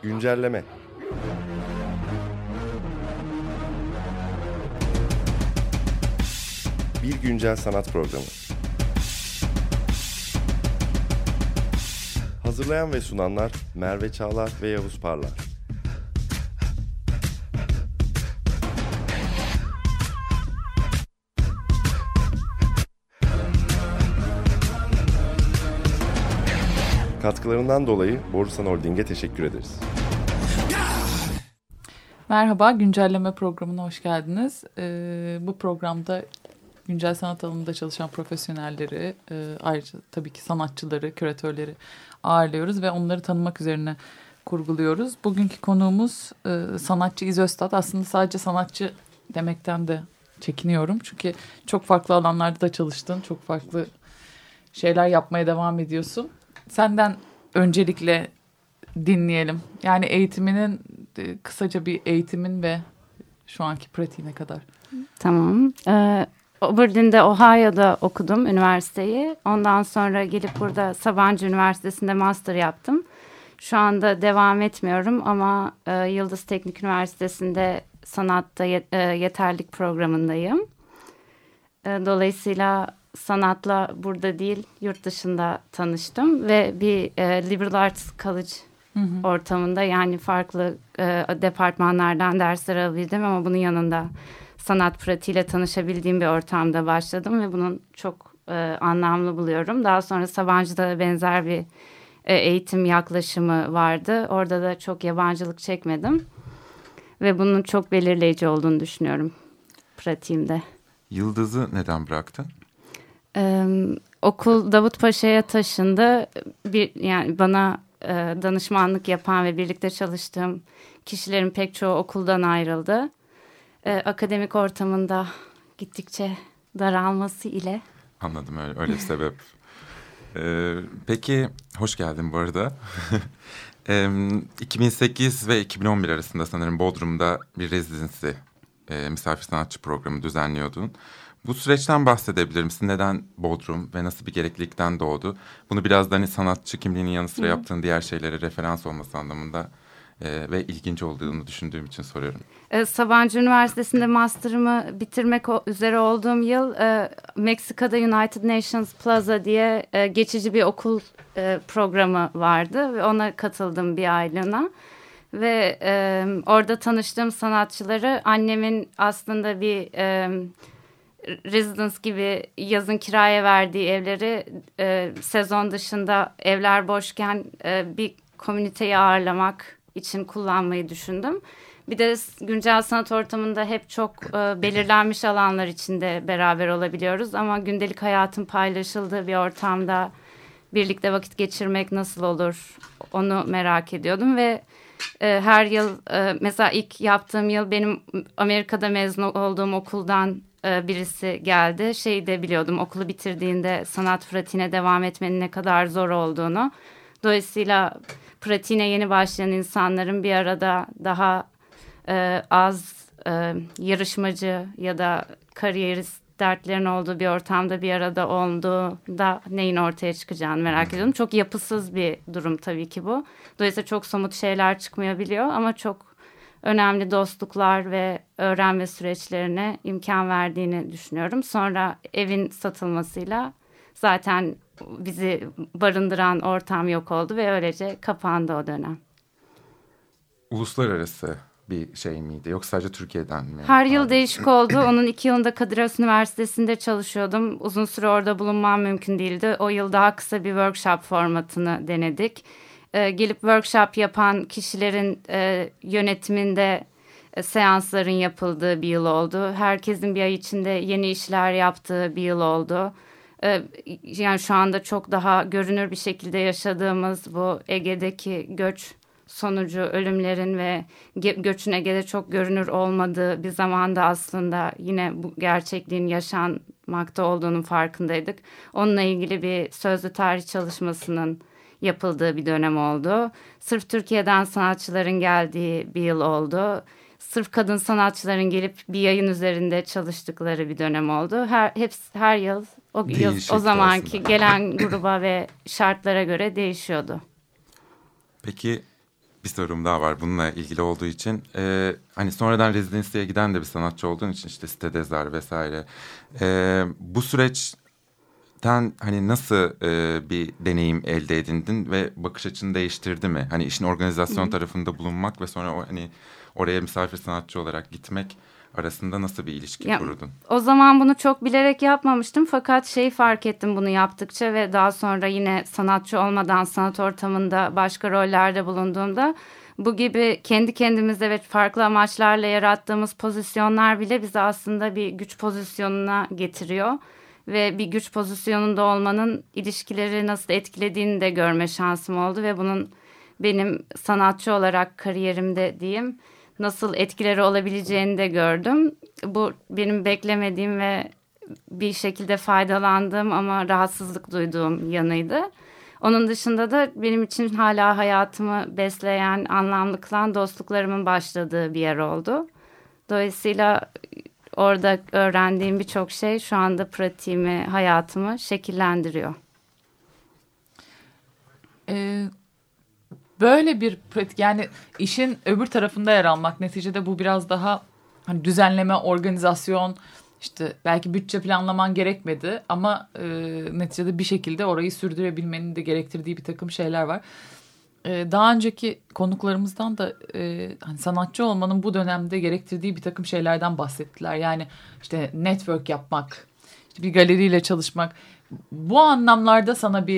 Güncelleme. Bir güncel sanat programı. Hazırlayan ve sunanlar Merve Çağlar ve Yavuz Parlar. Katkılarından dolayı Borusan Holding'e teşekkür ederiz. Merhaba, güncelleme programına hoş geldiniz. Bu programda güncel sanat alanında çalışan profesyonelleri, ayrıca tabii ki sanatçıları, küratörleri ağırlıyoruz ve onları tanımak üzerine kurguluyoruz. Bugünkü konuğumuz sanatçı İz Öztat. Aslında sadece sanatçı demekten de çekiniyorum. Çünkü çok farklı alanlarda da çalıştın, çok farklı şeyler yapmaya devam ediyorsun. Senden öncelikle dinleyelim. Yani eğitiminin, kısaca bir eğitimin ve şu anki pratiğine kadar. Tamam. Oberlin'de, Ohio'da okudum üniversiteyi. Ondan sonra gelip burada Sabancı Üniversitesi'nde master yaptım. Şu anda devam etmiyorum ama Yıldız Teknik Üniversitesi'nde sanatta yeterlilik programındayım. Dolayısıyla sanatla burada değil, yurt dışında tanıştım ve bir liberal arts college ortamında, yani farklı departmanlardan dersler alabildim ama bunun yanında sanat pratiğiyle tanışabildiğim bir ortamda başladım ve bunun çok anlamlı buluyorum. Daha sonra Sabancı'da benzer bir eğitim yaklaşımı vardı. Orada da çok yabancılık çekmedim ve bunun çok belirleyici olduğunu düşünüyorum pratiğimde. Yıldız'ı neden bıraktın? Okul Davutpaşa'ya taşındı. Yani bana danışmanlık yapan ve birlikte çalıştığım kişilerin pek çoğu okuldan ayrıldı. Akademik ortamında gittikçe daralması ile. Anladım, öyle bir sebep. Peki, hoş geldin bu arada. 2008 ve 2011 arasında sanırım Bodrum'da bir residency, misafir sanatçı programı düzenliyordun. Bu süreçten bahsedebilir misin? Neden Bodrum ve nasıl bir gereklilikten doğdu? Bunu biraz da hani sanatçı kimliğinin yanı sıra yaptığın diğer şeylere referans olması anlamında ve ilginç olduğunu düşündüğüm için soruyorum. Sabancı Üniversitesi'nde master'ımı bitirmek üzere olduğum yıl Meksika'da United Nations Plaza diye geçici bir okul programı vardı ve ona katıldım bir aylığına. Ve orada tanıştığım sanatçıları annemin aslında bir residence gibi yazın kiraya verdiği evleri sezon dışında evler boşken bir komüniteyi ağırlamak için kullanmayı düşündüm. Bir de güncel sanat ortamında hep çok belirlenmiş alanlar içinde beraber olabiliyoruz ama gündelik hayatın paylaşıldığı bir ortamda birlikte vakit geçirmek nasıl olur onu merak ediyordum ve her yıl mesela ilk yaptığım yıl benim Amerika'da mezun olduğum okuldan birisi geldi. Şeyi de biliyordum, okulu bitirdiğinde sanat pratiğine devam etmenin ne kadar zor olduğunu. Dolayısıyla pratiğine yeni başlayan insanların bir arada daha az yarışmacı ya da kariyerist dertlerin olduğu bir ortamda bir arada olduğunda neyin ortaya çıkacağını merak ediyorum. Çok yapısız bir durum tabii ki bu. Dolayısıyla çok somut şeyler çıkmayabiliyor ama çok önemli dostluklar ve öğrenme süreçlerine imkan verdiğini düşünüyorum. Sonra evin satılmasıyla zaten bizi barındıran ortam yok oldu ve öylece kapandı o dönem. Uluslararası bir şey miydi yoksa sadece Türkiye'den mi? Her yıl değişik oldu. Onun 2 yılında Kadir Has Üniversitesi'nde çalışıyordum. Uzun süre orada bulunmam mümkün değildi. O yıl daha kısa bir workshop formatını denedik. Gelip workshop yapan kişilerin yönetiminde seansların yapıldığı bir yıl oldu. Herkesin bir ay içinde yeni işler yaptığı bir yıl oldu. Yani şu anda çok daha görünür bir şekilde yaşadığımız bu Ege'deki göç sonucu ölümlerin ve göçün Ege'de çok görünür olmadığı bir zamanda aslında yine bu gerçekliğin yaşanmakta olduğunun farkındaydık. Onunla ilgili bir sözlü tarih çalışmasının yapıldığı bir dönem oldu. Sırf Türkiye'den sanatçıların geldiği bir yıl oldu. Sırf kadın sanatçıların gelip bir yayın üzerinde çalıştıkları bir dönem oldu. Her yıl o zamanki aslında gelen gruba ve şartlara göre değişiyordu. Peki bir sorum daha var bununla ilgili olduğu için. Hani sonradan rezidansiye giden de bir sanatçı olduğun için işte sitedezler vesaire. Bu süreçten hani nasıl bir deneyim elde edindin ve bakış açını değiştirdi mi? Hani işin organizasyon tarafında bulunmak ve sonra hani oraya misafir sanatçı olarak gitmek arasında nasıl bir ilişki kurdun? O zaman bunu çok bilerek yapmamıştım fakat fark ettim bunu yaptıkça ve daha sonra yine sanatçı olmadan sanat ortamında başka rollerde bulunduğumda bu gibi kendi kendimize ve farklı amaçlarla yarattığımız pozisyonlar bile bizi aslında bir güç pozisyonuna getiriyor. Ve bir güç pozisyonunda olmanın ilişkileri nasıl etkilediğini de görme şansım oldu ve bunun benim sanatçı olarak kariyerimde diyeyim nasıl etkileri olabileceğini de gördüm. Bu benim beklemediğim ve bir şekilde faydalandığım ama rahatsızlık duyduğum yanıydı. Onun dışında da benim için hala hayatımı besleyen, anlamlı kılan dostluklarımın başladığı bir yer oldu. Dolayısıyla orada öğrendiğim birçok şey şu anda pratiğimi, hayatımı şekillendiriyor. Böyle bir pratik, yani işin öbür tarafında yer almak, neticede bu biraz daha hani düzenleme, organizasyon, işte belki bütçe planlaman gerekmedi ama neticede bir şekilde orayı sürdürebilmenin de gerektirdiği bir takım şeyler var. Daha önceki konuklarımızdan da hani sanatçı olmanın bu dönemde gerektirdiği bir takım şeylerden bahsettiler. Yani işte network yapmak, işte bir galeriyle çalışmak. Bu anlamlarda sana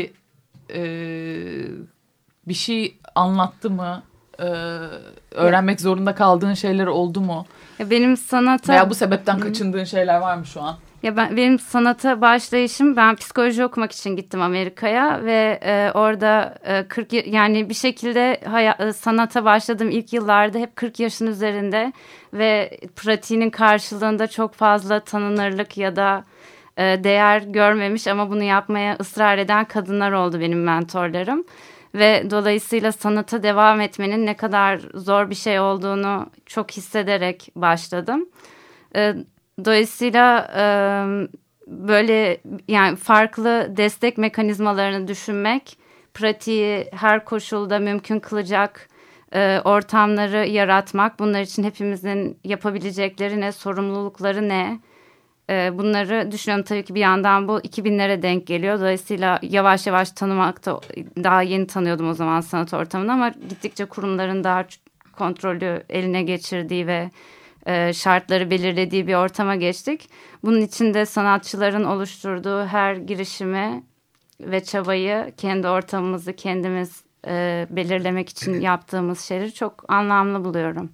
bir şey anlattı mı? Öğrenmek zorunda kaldığın şeyler oldu mu? Benim sanata... Veya bu sebepten kaçındığın şeyler var mı şu an? Benim sanata başlayışım, ben psikoloji okumak için gittim Amerika'ya ve orada yani bir şekilde sanata başladığım ilk yıllarda hep 40 yaşın üzerinde ve pratiğinin karşılığında çok fazla tanınırlık ya da değer görmemiş ama bunu yapmaya ısrar eden kadınlar oldu benim mentorlarım. Ve dolayısıyla sanata devam etmenin ne kadar zor bir şey olduğunu çok hissederek başladım. Dolayısıyla böyle yani farklı destek mekanizmalarını düşünmek, pratiği her koşulda mümkün kılacak ortamları yaratmak, bunlar için hepimizin yapabilecekleri ne, sorumlulukları ne? Bunları düşünüyorum. Tabii ki bir yandan bu 2000'lere denk geliyor. Dolayısıyla yavaş yavaş tanımakta, daha yeni tanıyordum o zaman sanat ortamını ama gittikçe kurumların daha kontrolü eline geçirdiği ve şartları belirlediği bir ortama geçtik. Bunun için de sanatçıların oluşturduğu her girişimi ve çabayı, kendi ortamımızı kendimiz belirlemek için yaptığımız şeyleri çok anlamlı buluyorum.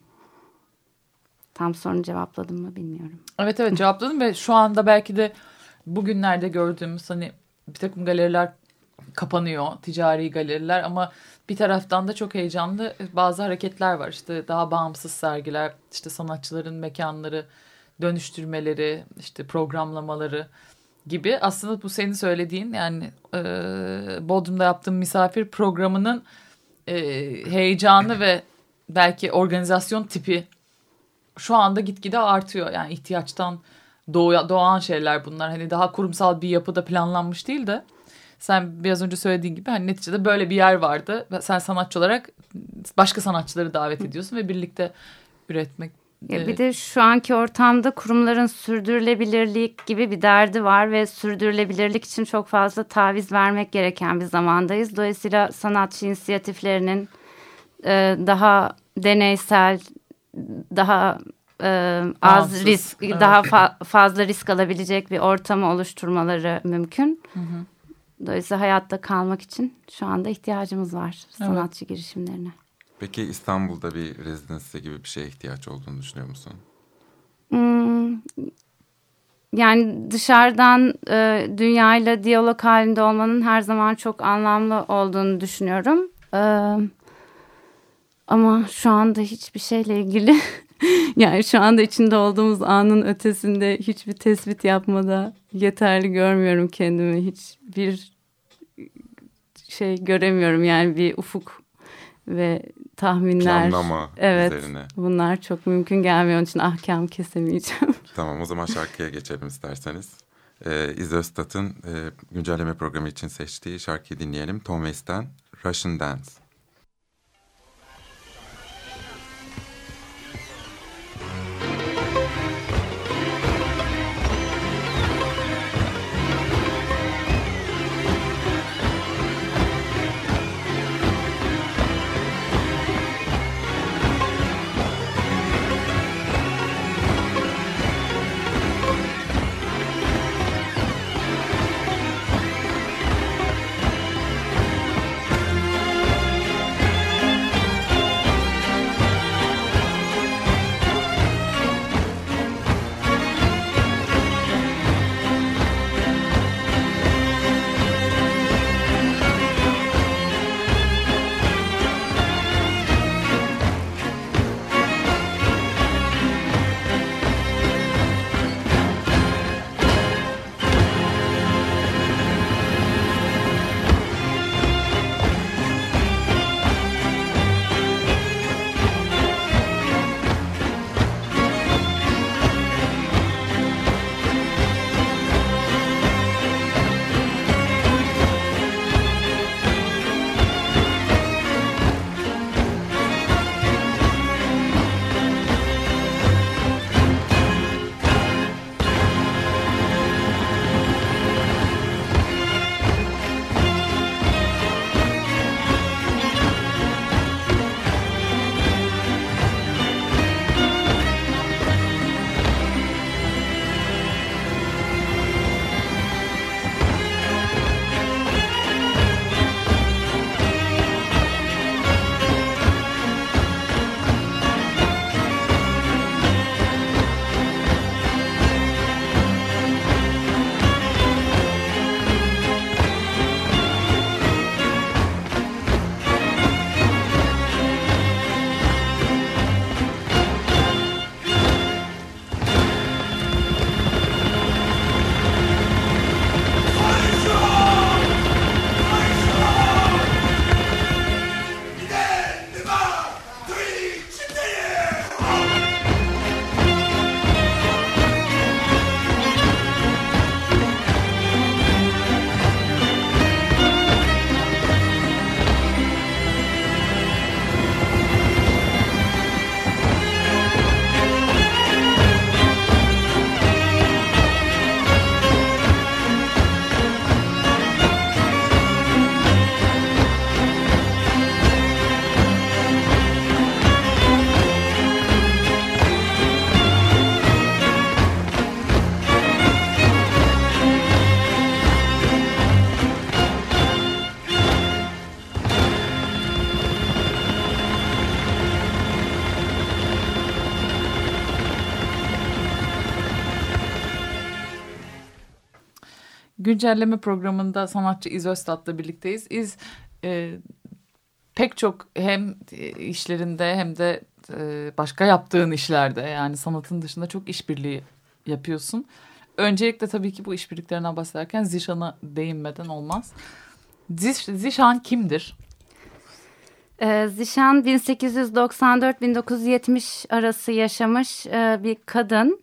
Tam sorunu cevapladım mı bilmiyorum. Evet cevapladım ve şu anda belki de bugünlerde gördüğümüz hani bir takım galeriler kapanıyor, ticari galeriler, ama bir taraftan da çok heyecanlı bazı hareketler var. İşte daha bağımsız sergiler, işte sanatçıların mekanları dönüştürmeleri, işte programlamaları gibi. Aslında bu senin söylediğin, yani Bodrum'da yaptığım misafir programının heyecanı ve belki organizasyon tipi şu anda gitgide artıyor. Yani ihtiyaçtan doğan şeyler bunlar. Hani daha kurumsal bir yapıda planlanmış değil de sen biraz önce söylediğin gibi hani neticede böyle bir yer vardı. Sen sanatçı olarak başka sanatçıları davet ediyorsun ve birlikte üretmek. Bir de şu anki ortamda kurumların sürdürülebilirlik gibi bir derdi var ve sürdürülebilirlik için çok fazla taviz vermek gereken bir zamandayız. Dolayısıyla sanatçı inisiyatiflerinin daha deneysel, daha az risk, evet, daha fazla risk alabilecek bir ortamı oluşturmaları mümkün. Hı hı. Dolayısıyla hayatta kalmak için şu anda ihtiyacımız var sanatçı girişimlerine. Peki İstanbul'da bir rezidansi gibi bir şeye ihtiyaç olduğunu düşünüyor musun? Yani dışarıdan dünyayla diyalog halinde olmanın her zaman çok anlamlı olduğunu düşünüyorum. Ama şu anda hiçbir şeyle ilgili yani şu anda içinde olduğumuz anın ötesinde hiçbir tespit yapmada yeterli görmüyorum kendimi. Hiçbir şey göremiyorum, yani bir ufuk ve tahminler. Planlama üzerine. Bunlar çok mümkün gelmiyor, onun için ahkam kesemeyeceğim. Tamam, o zaman şarkıya geçelim isterseniz. İzze Öztat'ın güncelleme programı için seçtiği şarkıyı dinleyelim. Tom Waits'ten Russian Dance. güncelleme programında sanatçı İz Öztat'la birlikteyiz. İz pek çok hem işlerinde hem de başka yaptığın işlerde, yani sanatın dışında çok işbirliği yapıyorsun. Öncelikle tabii ki bu işbirliklerinden bahsederken Zişan'a değinmeden olmaz. Zişan kimdir? Zişan 1894-1970 arası yaşamış bir kadın.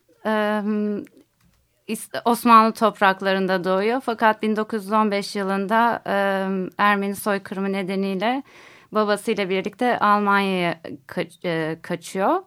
Osmanlı topraklarında doğuyor. Fakat 1915 yılında Ermeni soykırımı nedeniyle babasıyla birlikte Almanya'ya kaçıyor.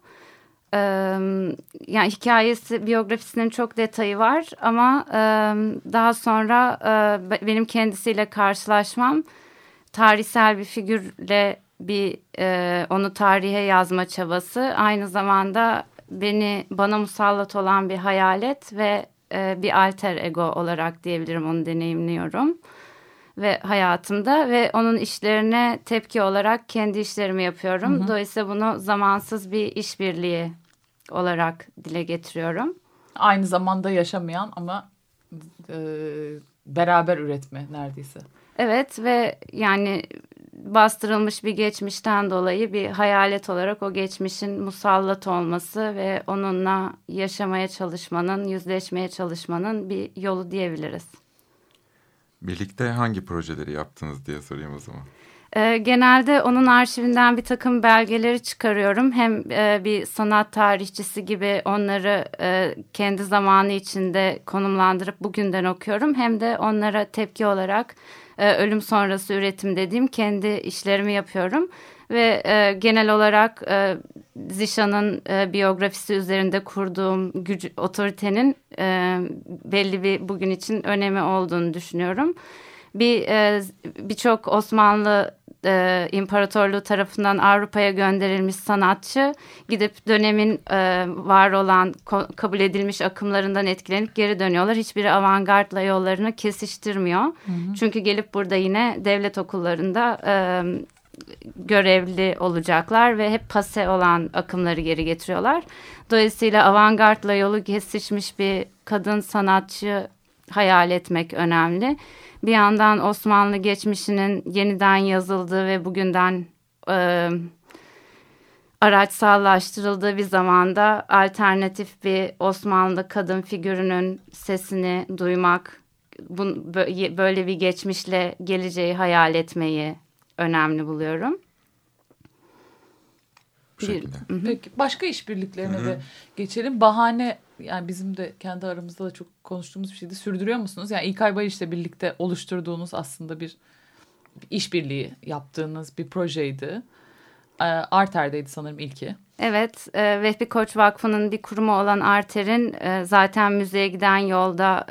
Yani hikayesi, biyografisinin çok detayı var ama daha sonra benim kendisiyle karşılaşmam, tarihsel bir figürle onu tarihe yazma çabası, aynı zamanda bana musallat olan bir hayalet ve bir alter ego olarak diyebilirim, onu deneyimliyorum ve hayatımda ve onun işlerine tepki olarak kendi işlerimi yapıyorum. Hı hı. Dolayısıyla bunu zamansız bir işbirliği olarak dile getiriyorum. Aynı zamanda yaşamayan ama beraber üretme neredeyse. Evet ve yani bastırılmış bir geçmişten dolayı bir hayalet olarak o geçmişin musallat olması ve onunla yaşamaya çalışmanın, yüzleşmeye çalışmanın bir yolu diyebiliriz. Birlikte hangi projeleri yaptınız diye sorayım o zaman. Genelde onun arşivinden bir takım belgeleri çıkarıyorum. Hem bir sanat tarihçisi gibi onları kendi zamanı içinde konumlandırıp bugünden okuyorum. Hem de onlara tepki olarak ölüm sonrası üretim dediğim kendi işlerimi yapıyorum. Ve genel olarak Zişan'ın biyografisi üzerinde kurduğum otoritenin belli bir bugün için önemi olduğunu düşünüyorum. Birçok Osmanlı İmparatorluğu tarafından Avrupa'ya gönderilmiş sanatçı gidip dönemin var olan kabul edilmiş akımlarından etkilenip geri dönüyorlar. Hiçbiri avantgardla yollarını kesiştirmiyor. Hı hı. Çünkü gelip burada yine devlet okullarında görevli olacaklar ve hep pase olan akımları geri getiriyorlar. Dolayısıyla avantgardla yolu kesişmiş bir kadın sanatçı hayal etmek önemli. Bir yandan Osmanlı geçmişinin yeniden yazıldığı ve bugünden araçsallaştırıldığı bir zamanda alternatif bir Osmanlı kadın figürünün sesini duymak, böyle bir geçmişle geleceği hayal etmeyi önemli buluyorum. Peki başka işbirliklerine de geçelim. Bahane, yani bizim de kendi aramızda da çok konuştuğumuz bir şeydi. Sürdürüyor musunuz? Yani İlkay Bayış'la birlikte oluşturduğunuz aslında bir işbirliği yaptığınız bir projeydi. Arter'deydi sanırım ilki. Evet, Vehbi Koç Vakfı'nın bir kurumu olan Arter'in zaten müzeye giden yolda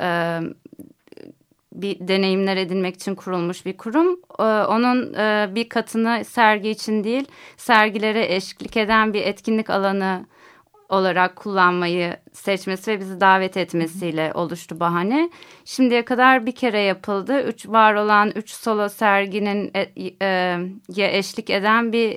bir deneyimler edinmek için kurulmuş bir kurum. Onun bir katını sergi için değil, sergilere eşlik eden bir etkinlik alanı olarak kullanmayı seçmesi ve bizi davet etmesiyle oluştu bahane. Şimdiye kadar bir kere yapıldı. Var olan 3 solo serginin eşlik eden bir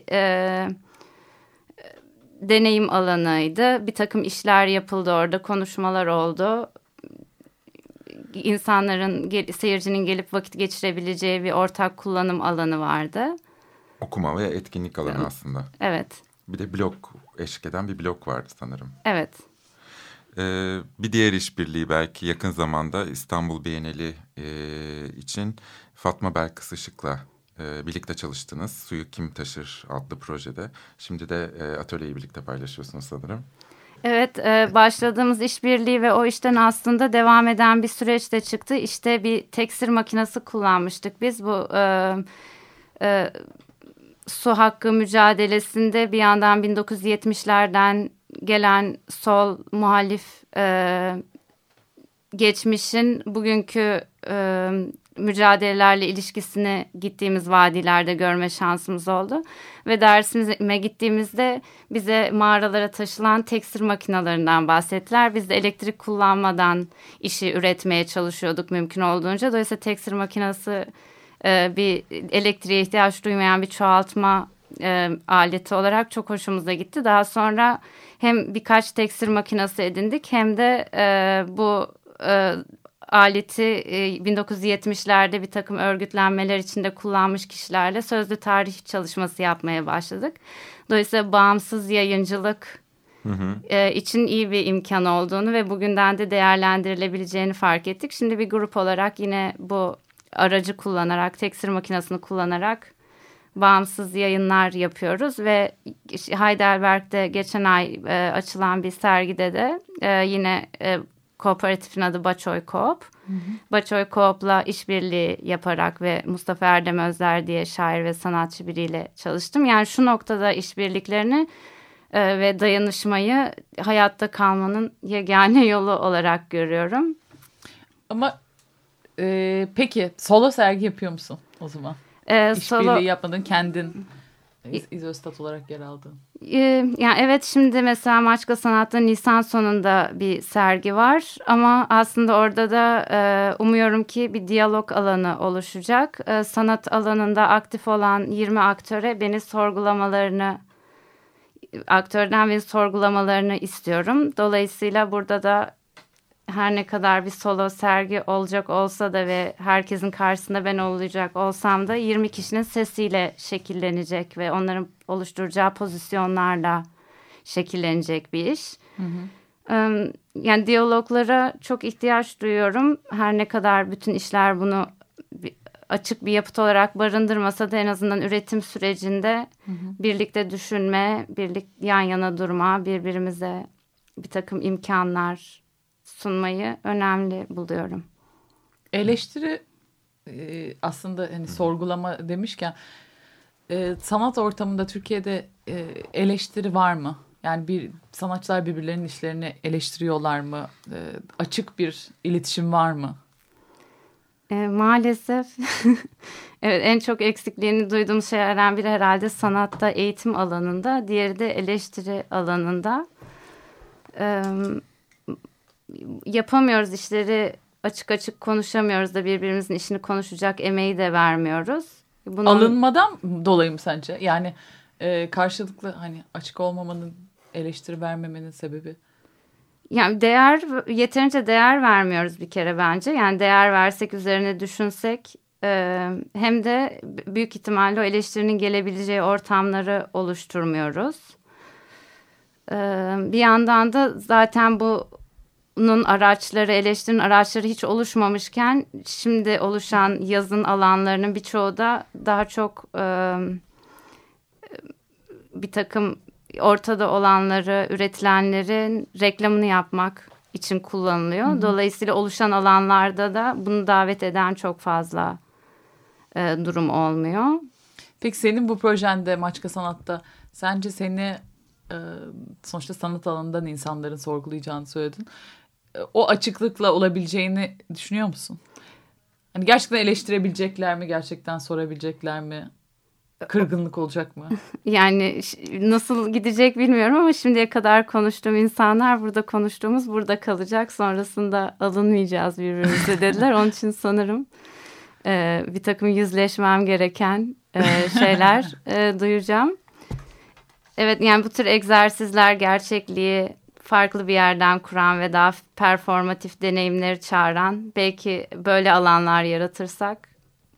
deneyim alanıydı. Bir takım işler yapıldı orada, konuşmalar oldu. İnsanların, seyircinin gelip vakit geçirebileceği bir ortak kullanım alanı vardı. Okuma ve etkinlik alanı aslında. Evet. Bir de blok, eşlik eden bir blok vardı sanırım. Evet. Bir diğer işbirliği belki yakın zamanda İstanbul Bienali için Fatma Belkıs Işık'la birlikte çalıştınız. Suyu Kim Taşır adlı projede. Şimdi de atölyeyi birlikte paylaşıyorsunuz sanırım. Evet, başladığımız işbirliği ve o işten aslında devam eden bir süreç de çıktı. İşte bir teksir makinesi kullanmıştık biz. Bu su hakkı mücadelesinde bir yandan 1970'lerden gelen sol muhalif geçmişin bugünkü mücadelelerle ilişkisini gittiğimiz vadilerde görme şansımız oldu. Ve dersime gittiğimizde bize mağaralara taşılan teksir makinalarından bahsettiler. Biz de elektrik kullanmadan işi üretmeye çalışıyorduk mümkün olduğunca. Dolayısıyla teksir makinesi bir elektriğe ihtiyaç duymayan bir çoğaltma aleti olarak çok hoşumuza gitti. Daha sonra hem birkaç teksir makinesi edindik hem de bu aleti 1970'lerde bir takım örgütlenmeler içinde kullanmış kişilerle sözlü tarih çalışması yapmaya başladık. Dolayısıyla bağımsız yayıncılık için iyi bir imkan olduğunu ve bugünden de değerlendirilebileceğini fark ettik. Şimdi bir grup olarak yine bu aracı kullanarak, tekstil makinesini kullanarak bağımsız yayınlar yapıyoruz ve Heidelberg'de geçen ay açılan bir sergide de yine kooperatifin adı Baçoy Coop. Baçoy Coop'la işbirliği yaparak ve Mustafa Erdem Özler diye şair ve sanatçı biriyle çalıştım. Yani şu noktada işbirliklerini ve dayanışmayı hayatta kalmanın yegane yolu olarak görüyorum. Ama peki solo sergi yapıyor musun o zaman? İşbirliği yapmadın, kendin İzostat olarak yer aldın. Yani evet, şimdi mesela Maçka Sanat'ta Nisan sonunda bir sergi var. Ama aslında orada da umuyorum ki bir diyalog alanı oluşacak. Sanat alanında aktif olan 20 aktöre aktörden beni sorgulamalarını istiyorum. Dolayısıyla burada da her ne kadar bir solo sergi olacak olsa da ve herkesin karşısında ben olacak olsam da 20 kişinin sesiyle şekillenecek ve onların oluşturacağı pozisyonlarla şekillenecek bir iş. Yani diyaloglara çok ihtiyaç duyuyorum. Her ne kadar bütün işler bunu açık bir yapıt olarak barındırmasa da en azından üretim sürecinde birlikte düşünme, yan yana durma, birbirimize bir takım imkanlar sunmayı önemli buluyorum. Eleştiri aslında hani sorgulama demişken sanat ortamında Türkiye'de eleştiri var mı? Yani sanatçılar birbirlerinin işlerini eleştiriyorlar mı? Açık bir iletişim var mı? Maalesef evet, en çok eksikliğini duyduğum şeylerden biri herhalde sanatta, eğitim alanında, diğeri de eleştiri alanında. Yapamıyoruz işleri, açık açık konuşamıyoruz da birbirimizin işini konuşacak emeği de vermiyoruz. Alınmadan dolayı mı sence? Yani karşılıklı hani açık olmamanın, eleştiri vermemenin sebebi? Yani yeterince değer vermiyoruz bir kere bence. Yani değer versek, üzerine düşünsek hem de büyük ihtimalle o eleştirinin gelebileceği ortamları oluşturmuyoruz. Bir yandan da zaten bunun eleştirinin araçları hiç oluşmamışken şimdi oluşan yazın alanlarının birçoğu da daha çok bir takım ortada olanları, üretilenlerin reklamını yapmak için kullanılıyor. Dolayısıyla oluşan alanlarda da bunu davet eden çok fazla durum olmuyor. Peki senin bu projende Maçka Sanat'ta sence seni sonuçta sanat alanından insanların sorgulayacağını söyledin. O açıklıkla olabileceğini düşünüyor musun? Hani gerçekten eleştirebilecekler mi? Gerçekten sorabilecekler mi? Kırgınlık olacak mı? Yani nasıl gidecek bilmiyorum ama şimdiye kadar konuştuğum insanlar konuştuğumuz burada kalacak. Sonrasında alınmayacağız birbirimize dediler. Onun için sanırım bir takım yüzleşmem gereken şeyler duyacağım. Evet, yani bu tür egzersizler gerçekliği farklı bir yerden kuran ve daha performatif deneyimleri çağıran, belki böyle alanlar yaratırsak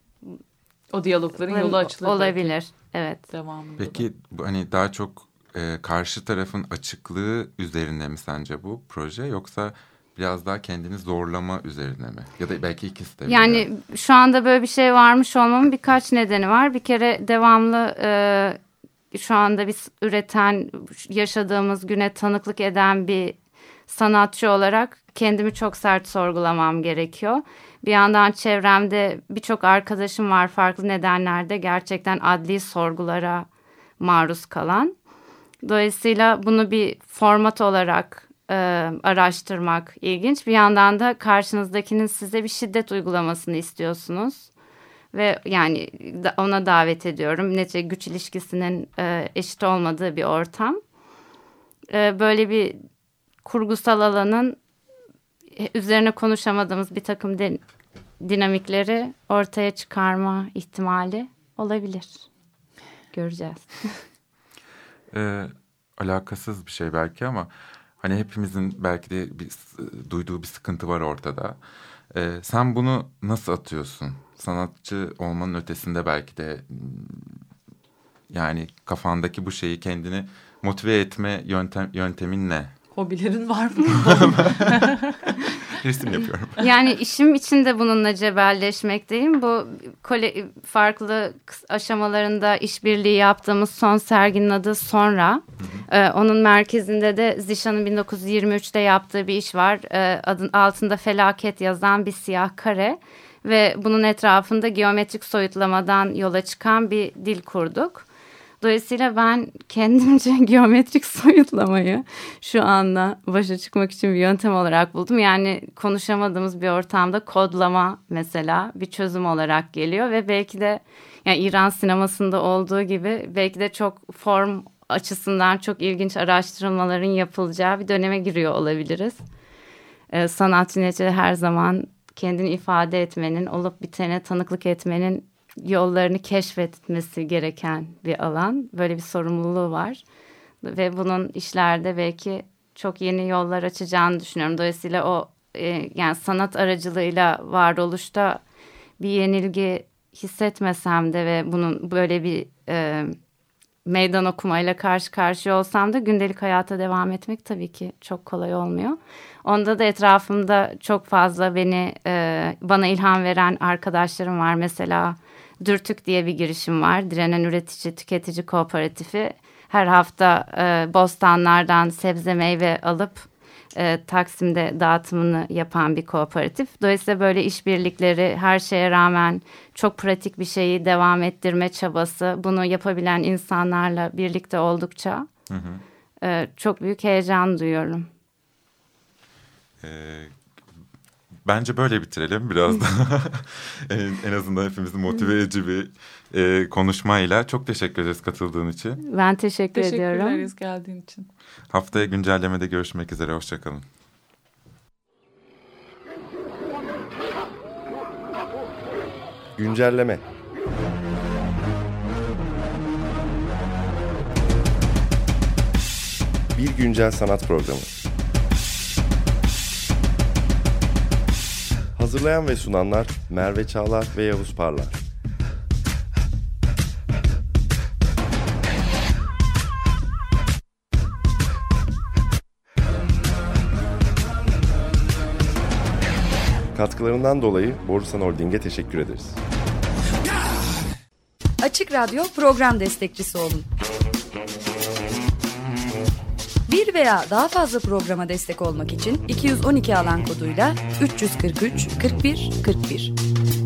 o diyalogların yolu açılır. Olabilir. Belki. Evet. Devamında. Peki hani daha çok karşı tarafın açıklığı üzerine mi sence bu proje, yoksa biraz daha kendini zorlama üzerine mi? Ya da belki ikisi de. Yani şu anda böyle bir şey varmış olmamın birkaç nedeni var. Bir kere devamlı şu anda biz üreten, yaşadığımız güne tanıklık eden bir sanatçı olarak kendimi çok sert sorgulamam gerekiyor. Bir yandan çevremde birçok arkadaşım var, farklı nedenlerde gerçekten adli sorgulara maruz kalan. Dolayısıyla bunu bir format olarak araştırmak ilginç. Bir yandan da karşınızdakinin size bir şiddet uygulamasını istiyorsunuz. Ve yani ona davet ediyorum. Nece güç ilişkisinin eşit olmadığı bir ortam. Böyle bir kurgusal alanın üzerine konuşamadığımız bir takım dinamikleri ortaya çıkarma ihtimali olabilir. Göreceğiz. Alakasız bir şey belki ama hani hepimizin belki de duyduğu bir sıkıntı var ortada. Sen bunu nasıl atıyorsun? Sanatçı olmanın ötesinde belki de yani kafandaki bu şeyi kendini motive etme yöntemin ne? Hobilerin var mı? Resim yapıyorum. Yani işim içinde bununla cebelleşmekteyim. Bu farklı aşamalarında işbirliği yaptığımız son serginin adı Sonra. Onun merkezinde de Zişan'ın 1923'te yaptığı bir iş var. Adın altında felaket yazan bir siyah kare. Ve bunun etrafında geometrik soyutlamadan yola çıkan bir dil kurduk. Dolayısıyla ben kendimce geometrik soyutlamayı şu anda başa çıkmak için bir yöntem olarak buldum. Yani konuşamadığımız bir ortamda kodlama mesela bir çözüm olarak geliyor ve belki de yani İran sinemasında olduğu gibi belki de çok form açısından çok ilginç araştırmaların yapılacağı bir döneme giriyor olabiliriz. Sanatçı neticede her zaman kendini ifade etmenin, olup bitene tanıklık etmenin yollarını keşfetmesi gereken bir alan. Böyle bir sorumluluğu var. Ve bunun işlerde belki çok yeni yollar açacağını düşünüyorum. Dolayısıyla o yani sanat aracılığıyla varoluşta bir yenilgi hissetmesem de ve bunun böyle bir meydan okumayla karşı karşıya olsam da gündelik hayata devam etmek tabii ki çok kolay olmuyor. Onda da etrafımda çok fazla bana ilham veren arkadaşlarım var. Mesela Dürtük diye bir girişim var. Direnen Üretici Tüketici Kooperatifi. Her hafta bostanlardan sebze meyve alıp Taksim'de dağıtımını yapan bir kooperatif. Dolayısıyla böyle işbirlikleri her şeye rağmen çok pratik bir şeyi devam ettirme çabası. Bunu yapabilen insanlarla birlikte oldukça çok büyük heyecan duyuyorum. Bence böyle bitirelim biraz da. En azından hepimizi motive edici bir konuşmayla. Çok teşekkür ederiz katıldığın için. Ben teşekkür ediyorum. Teşekkür ederiz geldiğin için. Haftaya güncellemede görüşmek üzere. Hoşçakalın. Güncelleme. Bir güncel sanat programı. Hazırlayan ve sunanlar Merve Çağlar ve Yavuz Parlar. Katkılarından dolayı Borusan Holding'e teşekkür ederiz. Açık Radyo program destekçisi olun. Bir veya daha fazla programa destek olmak için 212 alan koduyla 343 41 41.